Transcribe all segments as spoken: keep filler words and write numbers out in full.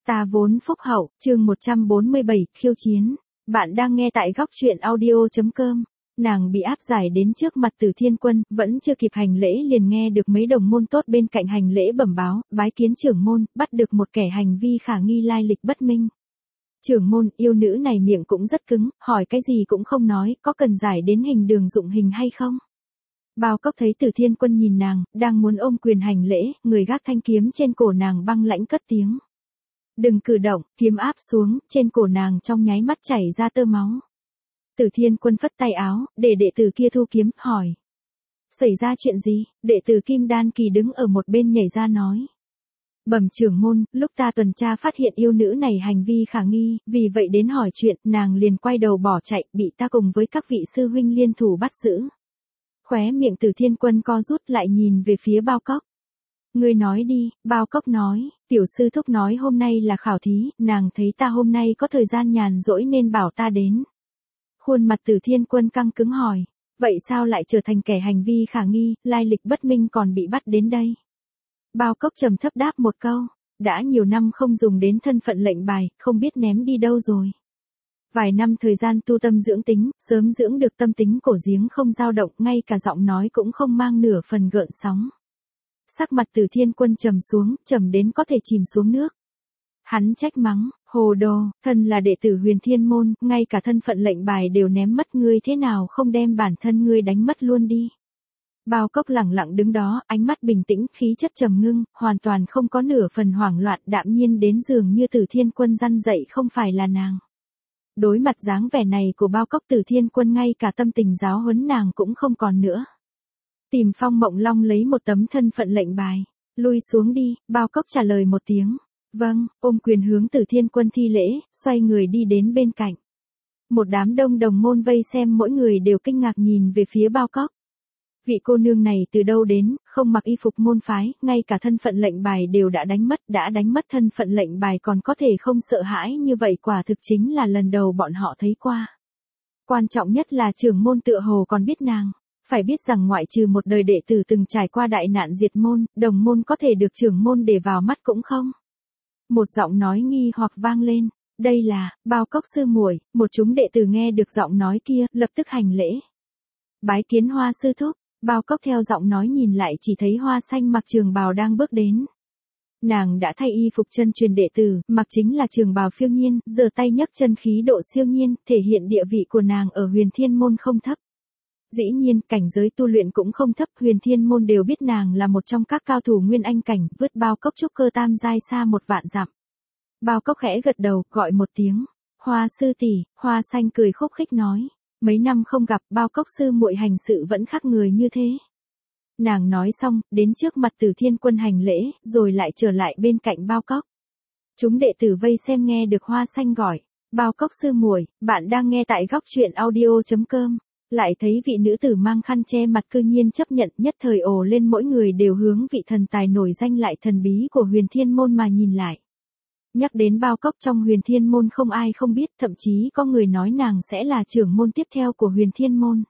Ta vốn phúc hậu, chương một trăm bốn mươi bảy, khiêu chiến. Bạn đang nghe tại góc truyện audio chấm com. Nàng bị áp giải đến trước mặt Tử Thiên Quân, vẫn chưa kịp hành lễ liền nghe được mấy đồng môn tốt bên cạnh hành lễ bẩm báo, bái kiến trưởng môn, bắt được một kẻ hành vi khả nghi lai lịch bất minh. Trưởng môn, yêu nữ này miệng cũng rất cứng, hỏi cái gì cũng không nói, có cần giải đến hình đường dụng hình hay không? Bao Cốc thấy Tử Thiên Quân nhìn nàng, đang muốn ôm quyền hành lễ, người gác thanh kiếm trên cổ nàng băng lãnh cất tiếng. Đừng cử động, kiếm áp xuống, trên cổ nàng trong nháy mắt chảy ra tơ máu. Tử Thiên Quân phất tay áo, để đệ tử kia thu kiếm, hỏi. Xảy ra chuyện gì? Đệ tử Kim Đan Kỳ đứng ở một bên nhảy ra nói. Bẩm trưởng môn, lúc ta tuần tra phát hiện yêu nữ này hành vi khả nghi, vì vậy đến hỏi chuyện, nàng liền quay đầu bỏ chạy, bị ta cùng với các vị sư huynh liên thủ bắt giữ. Khóe miệng Tử Thiên Quân co rút lại nhìn về phía Bao Cốc. Ngươi nói đi, Bao Cốc nói, tiểu sư thúc nói hôm nay là khảo thí, nàng thấy ta hôm nay có thời gian nhàn rỗi nên bảo ta đến. Khuôn mặt Tử Thiên Quân căng cứng hỏi, vậy sao lại trở thành kẻ hành vi khả nghi, lai lịch bất minh còn bị bắt đến đây? Bao Cốc trầm thấp đáp một câu, đã nhiều năm không dùng đến thân phận lệnh bài, không biết ném đi đâu rồi. Vài năm thời gian tu tâm dưỡng tính, sớm dưỡng được tâm tính cổ giếng không dao động, ngay cả giọng nói cũng không mang nửa phần gợn sóng. Sắc mặt Tử Thiên Quân trầm xuống, trầm đến có thể chìm xuống nước. Hắn trách mắng, hồ đồ, thân là đệ tử Huyền Thiên Môn, ngay cả thân phận lệnh bài đều ném mất, ngươi thế nào không đem bản thân ngươi đánh mất luôn đi. Bao Cốc lẳng lặng đứng đó, ánh mắt bình tĩnh, khí chất trầm ngưng, hoàn toàn không có nửa phần hoảng loạn, đạm nhiên đến dường như Tử Thiên Quân răn dạy không phải là nàng. Đối mặt dáng vẻ này của Bao Cốc, Tử Thiên Quân ngay cả tâm tình giáo huấn nàng cũng không còn nữa. Tìm Phong Mộng Long lấy một tấm thân phận lệnh bài, lui xuống đi, Bao Cốc trả lời một tiếng. Vâng, ôm quyền hướng Tử Thiên Quân thi lễ, xoay người đi đến bên cạnh. Một đám đông đồng môn vây xem, mỗi người đều kinh ngạc nhìn về phía Bao Cốc. Vị cô nương này từ đâu đến, không mặc y phục môn phái, ngay cả thân phận lệnh bài đều đã đánh mất, đã đánh mất thân phận lệnh bài còn có thể không sợ hãi như vậy, quả thực chính là lần đầu bọn họ thấy qua. Quan trọng nhất là trưởng môn tựa hồ còn biết nàng. Phải biết rằng ngoại trừ một đời đệ tử từng trải qua đại nạn diệt môn, đồng môn có thể được trưởng môn để vào mắt cũng không. Một giọng nói nghi hoặc vang lên, đây là Bao Cốc sư muội. Một chúng đệ tử nghe được giọng nói kia, lập tức hành lễ. Bái kiến Hoa sư thúc. Bao Cốc theo giọng nói nhìn lại chỉ thấy Hoa Xanh mặc trường bào đang bước đến. Nàng đã thay y phục chân truyền đệ tử, mặc chính là trường bào phiêu nhiên, giơ tay nhấc chân khí độ siêu nhiên, thể hiện địa vị của nàng ở Huyền Thiên Môn không thấp. Dĩ nhiên, cảnh giới tu luyện cũng không thấp, Huyền Thiên Môn đều biết nàng là một trong các cao thủ nguyên anh cảnh, vượt Bao Cốc trúc cơ tam giai xa một vạn dặm. Bao Cốc khẽ gật đầu, gọi một tiếng, Hoa sư tỷ. Hoa Xanh cười khúc khích nói, mấy năm không gặp, Bao Cốc sư muội hành sự vẫn khác người như thế. Nàng nói xong, đến trước mặt Tử Thiên Quân hành lễ, rồi lại trở lại bên cạnh Bao Cốc. Chúng đệ tử vây xem nghe được Hoa Xanh gọi, Bao Cốc sư muội, bạn đang nghe tại góc truyện audio chấm com. Lại thấy vị nữ tử mang khăn che mặt cư nhiên chấp nhận, nhất thời ồ lên, mỗi người đều hướng vị thần tài nổi danh lại thần bí của Huyền Thiên Môn mà nhìn lại. Nhắc đến Bao Cốc trong Huyền Thiên Môn không ai không biết, thậm chí có người nói nàng sẽ là trưởng môn tiếp theo của Huyền Thiên Môn.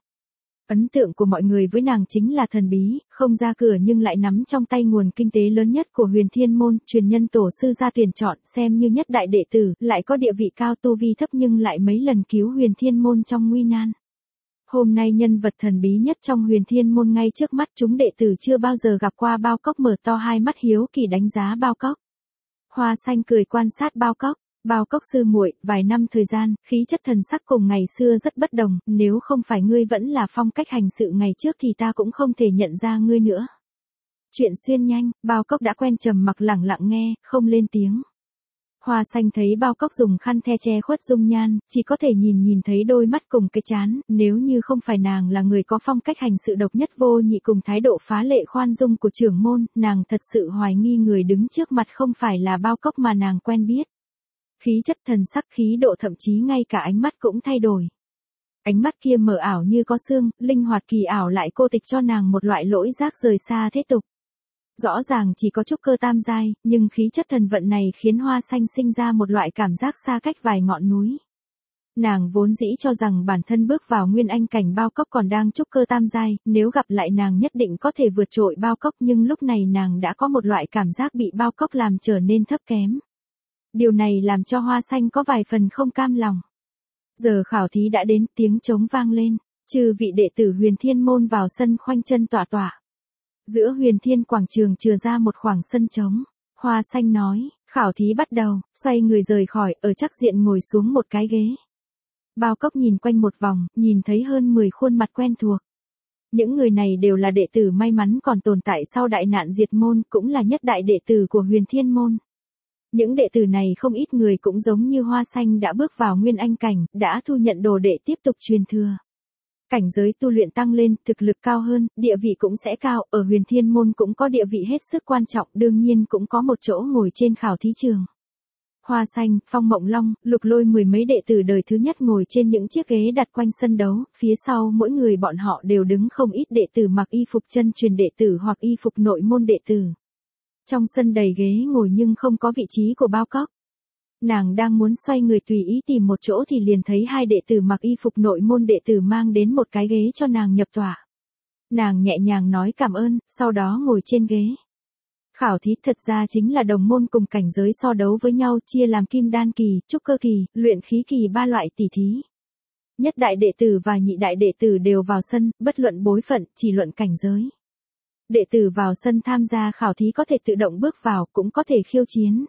Ấn tượng của mọi người với nàng chính là thần bí, không ra cửa nhưng lại nắm trong tay nguồn kinh tế lớn nhất của Huyền Thiên Môn, truyền nhân tổ sư ra tuyển chọn, xem như nhất đại đệ tử, lại có địa vị cao, tu vi thấp nhưng lại mấy lần cứu Huyền Thiên Môn trong nguy nan. Hôm nay nhân vật thần bí nhất trong Huyền Thiên Môn ngay trước mắt, chúng đệ tử chưa bao giờ gặp qua Bao Cốc mở to hai mắt hiếu kỳ đánh giá Bao Cốc. Hoa Xanh cười quan sát Bao Cốc, Bao Cốc sư muội, vài năm thời gian, khí chất thần sắc cùng ngày xưa rất bất đồng, nếu không phải ngươi vẫn là phong cách hành sự ngày trước thì ta cũng không thể nhận ra ngươi nữa. Chuyện xuyên nhanh, Bao Cốc đã quen trầm mặc lẳng lặng nghe, không lên tiếng. Hoa Xanh thấy Bao Cốc dùng khăn the che khuất dung nhan, chỉ có thể nhìn nhìn thấy đôi mắt cùng cái trán, nếu như không phải nàng là người có phong cách hành sự độc nhất vô nhị cùng thái độ phá lệ khoan dung của trưởng môn, nàng thật sự hoài nghi người đứng trước mặt không phải là Bao Cốc mà nàng quen biết. Khí chất thần sắc, khí độ, thậm chí ngay cả ánh mắt cũng thay đổi. Ánh mắt kia mờ ảo như có xương, linh hoạt kỳ ảo lại cô tịch cho nàng một loại lỗi giác rời xa thế tục. Rõ ràng chỉ có trúc cơ tam giai, nhưng khí chất thần vận này khiến Hoa Xanh sinh ra một loại cảm giác xa cách vài ngọn núi. Nàng vốn dĩ cho rằng bản thân bước vào nguyên anh cảnh Bao Cốc còn đang trúc cơ tam giai, nếu gặp lại nàng nhất định có thể vượt trội Bao Cốc, nhưng lúc này nàng đã có một loại cảm giác bị Bao Cốc làm trở nên thấp kém. Điều này làm cho Hoa Xanh có vài phần không cam lòng. Giờ khảo thí đã đến, tiếng trống vang lên, chư vị đệ tử Huyền Thiên môn vào sân khoanh chân tọa tọa. Giữa Huyền Thiên quảng trường chừa ra một khoảng sân trống. Hoa Xanh nói, khảo thí bắt đầu, xoay người rời khỏi, ở chắc diện ngồi xuống một cái ghế. Bao Cốc nhìn quanh một vòng, nhìn thấy hơn mười khuôn mặt quen thuộc. Những người này đều là đệ tử may mắn còn tồn tại sau đại nạn diệt môn, cũng là nhất đại đệ tử của Huyền Thiên môn. Những đệ tử này không ít người cũng giống như Hoa Xanh đã bước vào nguyên anh cảnh, đã thu nhận đồ đệ tiếp tục truyền thừa. Cảnh giới tu luyện tăng lên, thực lực cao hơn, địa vị cũng sẽ cao, ở Huyền Thiên môn cũng có địa vị hết sức quan trọng, đương nhiên cũng có một chỗ ngồi trên khảo thí trường. Hoa Xanh, Phong Mộng Long, Lục Lôi mười mấy đệ tử đời thứ nhất ngồi trên những chiếc ghế đặt quanh sân đấu, phía sau mỗi người bọn họ đều đứng không ít đệ tử mặc y phục chân truyền đệ tử hoặc y phục nội môn đệ tử. Trong sân đầy ghế ngồi nhưng không có vị trí của Bao Cốc. Nàng đang muốn xoay người tùy ý tìm một chỗ thì liền thấy hai đệ tử mặc y phục nội môn đệ tử mang đến một cái ghế cho nàng nhập tọa. Nàng nhẹ nhàng nói cảm ơn, sau đó ngồi trên ghế. Khảo thí thật ra chính là đồng môn cùng cảnh giới so đấu với nhau, chia làm kim đan kỳ, trúc cơ kỳ, luyện khí kỳ ba loại tỷ thí. Nhất đại đệ tử và nhị đại đệ tử đều vào sân, bất luận bối phận, chỉ luận cảnh giới. Đệ tử vào sân tham gia khảo thí có thể tự động bước vào, cũng có thể khiêu chiến.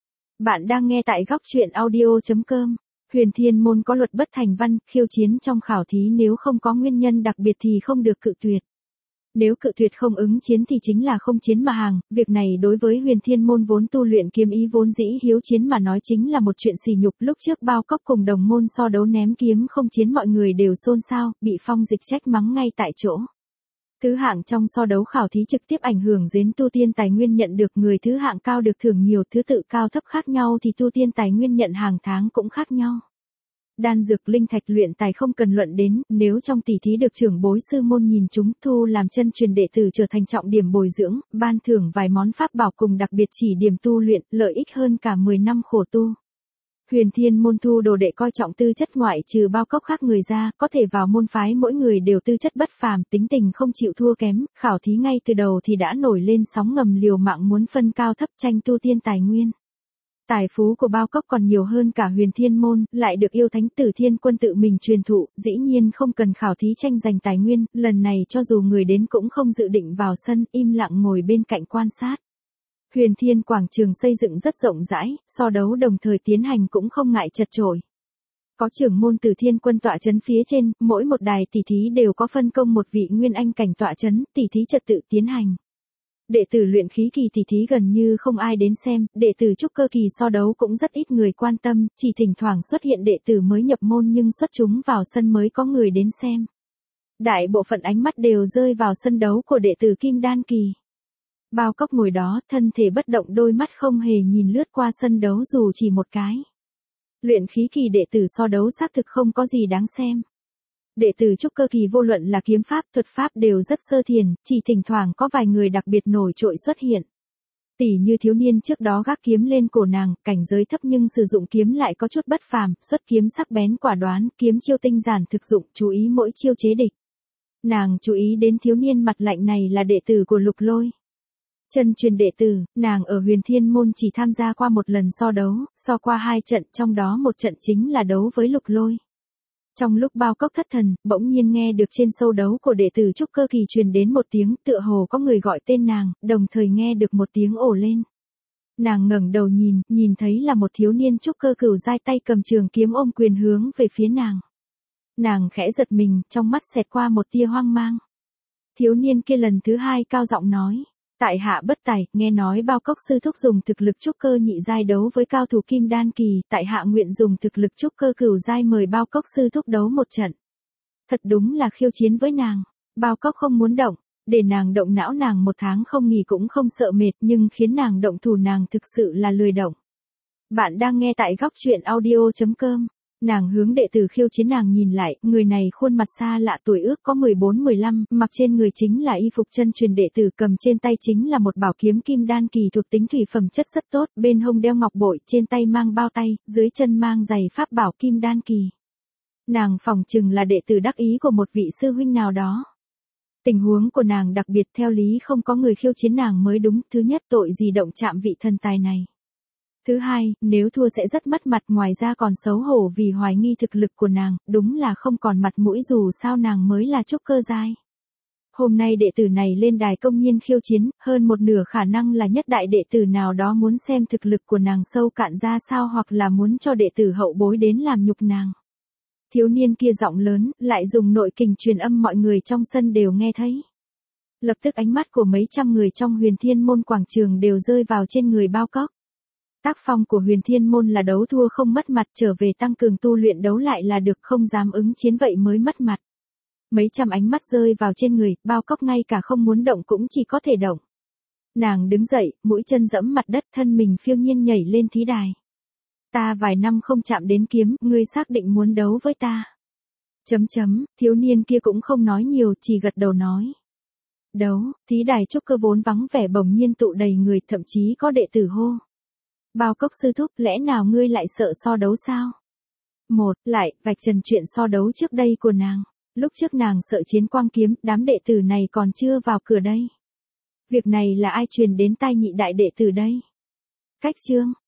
Bạn đang nghe tại góc truyện audio chấm com. Huyền Thiên môn có luật bất thành văn, khiêu chiến trong khảo thí nếu không có nguyên nhân đặc biệt thì không được cự tuyệt. Nếu cự tuyệt không ứng chiến thì chính là không chiến mà hàng, việc này đối với Huyền Thiên môn vốn tu luyện kiếm ý vốn dĩ hiếu chiến mà nói chính là một chuyện sỉ nhục. Lúc trước Bao Cốc cùng đồng môn so đấu ném kiếm không chiến mọi người đều xôn xao, bị Phong Dịch trách mắng ngay tại chỗ. Thứ hạng trong so đấu khảo thí trực tiếp ảnh hưởng đến tu tiên tài nguyên nhận được, người thứ hạng cao được thưởng nhiều, thứ tự cao thấp khác nhau thì tu tiên tài nguyên nhận hàng tháng cũng khác nhau. Đan dược linh thạch luyện tài không cần luận đến, nếu trong tỷ thí được trưởng bối sư môn nhìn chúng thu làm chân truyền đệ tử trở thành trọng điểm bồi dưỡng, ban thưởng vài món pháp bảo cùng đặc biệt chỉ điểm tu luyện, lợi ích hơn cả mười năm khổ tu. Huyền Thiên môn thu đồ đệ coi trọng tư chất, ngoại trừ Bao Cốc khác người ra, có thể vào môn phái mỗi người đều tư chất bất phàm, tính tình không chịu thua kém, khảo thí ngay từ đầu thì đã nổi lên sóng ngầm liều mạng muốn phân cao thấp tranh tu tiên tài nguyên. Tài phú của Bao Cốc còn nhiều hơn cả Huyền Thiên môn, lại được yêu thánh Tử Thiên Quân tự mình truyền thụ, dĩ nhiên không cần khảo thí tranh giành tài nguyên, lần này cho dù người đến cũng không dự định vào sân, im lặng ngồi bên cạnh quan sát. Huyền Thiên quảng trường xây dựng rất rộng rãi, so đấu đồng thời tiến hành cũng không ngại chật chội. Có trưởng môn Tử Thiên Quân tọa chấn phía trên, mỗi một đài tỷ thí đều có phân công một vị nguyên anh cảnh tọa chấn, tỷ thí trật tự tiến hành. Đệ tử luyện khí kỳ tỷ thí gần như không ai đến xem, đệ tử trúc cơ kỳ so đấu cũng rất ít người quan tâm, chỉ thỉnh thoảng xuất hiện đệ tử mới nhập môn nhưng xuất chúng vào sân mới có người đến xem. Đại bộ phận ánh mắt đều rơi vào sân đấu của đệ tử kim đan kỳ. Bao Cốc ngồi đó, thân thể bất động, đôi mắt không hề nhìn lướt qua sân đấu dù chỉ một cái. Luyện khí kỳ đệ tử so đấu xác thực không có gì đáng xem. Đệ tử trúc cơ kỳ vô luận là kiếm pháp, thuật pháp đều rất sơ thiền, chỉ thỉnh thoảng có vài người đặc biệt nổi trội xuất hiện. Tỷ như thiếu niên trước đó gác kiếm lên cổ nàng, cảnh giới thấp nhưng sử dụng kiếm lại có chút bất phàm, xuất kiếm sắc bén quả đoán, kiếm chiêu tinh giản thực dụng, chú ý mỗi chiêu chế địch. Nàng chú ý đến thiếu niên mặt lạnh này là đệ tử của Lục Lôi. Chân truyền đệ tử, nàng ở Huyền Thiên môn chỉ tham gia qua một lần so đấu, so qua hai trận, trong đó một trận chính là đấu với Lục Lôi. Trong lúc Bao Cốc thất thần, bỗng nhiên nghe được trên sâu đấu của đệ tử trúc cơ kỳ truyền đến một tiếng, tựa hồ có người gọi tên nàng, đồng thời nghe được một tiếng ồ lên. Nàng ngẩng đầu nhìn, nhìn thấy là một thiếu niên trúc cơ cửu giai tay cầm trường kiếm ôm quyền hướng về phía nàng. Nàng khẽ giật mình, trong mắt xẹt qua một tia hoang mang. Thiếu niên kia lần thứ hai cao giọng nói. Tại hạ bất tài, nghe nói Bao Cốc sư thúc dùng thực lực trúc cơ nhị giai đấu với cao thủ kim đan kỳ, tại hạ nguyện dùng thực lực trúc cơ cửu giai mời Bao Cốc sư thúc đấu một trận. Thật đúng là khiêu chiến với nàng. Bao Cốc không muốn động, để nàng động não nàng một tháng không nghỉ cũng không sợ mệt, nhưng khiến nàng động thủ nàng thực sự là lười động. Bạn đang nghe tại góc truyện audio chấm com. Nàng hướng đệ tử khiêu chiến, nàng nhìn lại, người này khuôn mặt xa lạ, tuổi ước có mười bốn mười lăm, mặc trên người chính là y phục chân truyền đệ tử, cầm trên tay chính là một bảo kiếm kim đan kỳ thuộc tính thủy phẩm chất rất tốt, bên hông đeo ngọc bội, trên tay mang bao tay, dưới chân mang giày pháp bảo kim đan kỳ. Nàng phỏng chừng là đệ tử đắc ý của một vị sư huynh nào đó. Tình huống của nàng đặc biệt, theo lý không có người khiêu chiến nàng mới đúng, thứ nhất tội gì động chạm vị thần tài này. Thứ hai, nếu thua sẽ rất mất mặt, ngoài ra còn xấu hổ vì hoài nghi thực lực của nàng, đúng là không còn mặt mũi dù sao nàng mới là trúc cơ giai. Hôm nay đệ tử này lên đài công nhiên khiêu chiến, hơn một nửa khả năng là nhất đại đệ tử nào đó muốn xem thực lực của nàng sâu cạn ra sao hoặc là muốn cho đệ tử hậu bối đến làm nhục nàng. Thiếu niên kia giọng lớn, lại dùng nội kình truyền âm mọi người trong sân đều nghe thấy. Lập tức ánh mắt của mấy trăm người trong Huyền Thiên Môn quảng trường đều rơi vào trên người Bao Cốc. Tác phong của Huyền Thiên Môn là đấu thua không mất mặt, trở về tăng cường tu luyện đấu lại là được, không dám ứng chiến vậy mới mất mặt. Mấy trăm ánh mắt rơi vào trên người, Bao Cốc ngay cả không muốn động cũng chỉ có thể động. Nàng đứng dậy, mũi chân dẫm mặt đất, thân mình phiêu nhiên nhảy lên thí đài. Ta vài năm không chạm đến kiếm, ngươi xác định muốn đấu với ta. Chấm chấm, thiếu niên kia cũng không nói nhiều, chỉ gật đầu nói. Đấu, thí đài trúc cơ vốn vắng vẻ bỗng nhiên tụ đầy người, thậm chí có đệ tử hô. Bao Cốc sư thúc, lẽ nào ngươi lại sợ so đấu sao? Một, lại, vạch trần chuyện so đấu trước đây của nàng. Lúc trước nàng sợ chiến quang kiếm, đám đệ tử này còn chưa vào cửa đây. Việc này là ai truyền đến tai nhị đại đệ tử đây? Cách chương.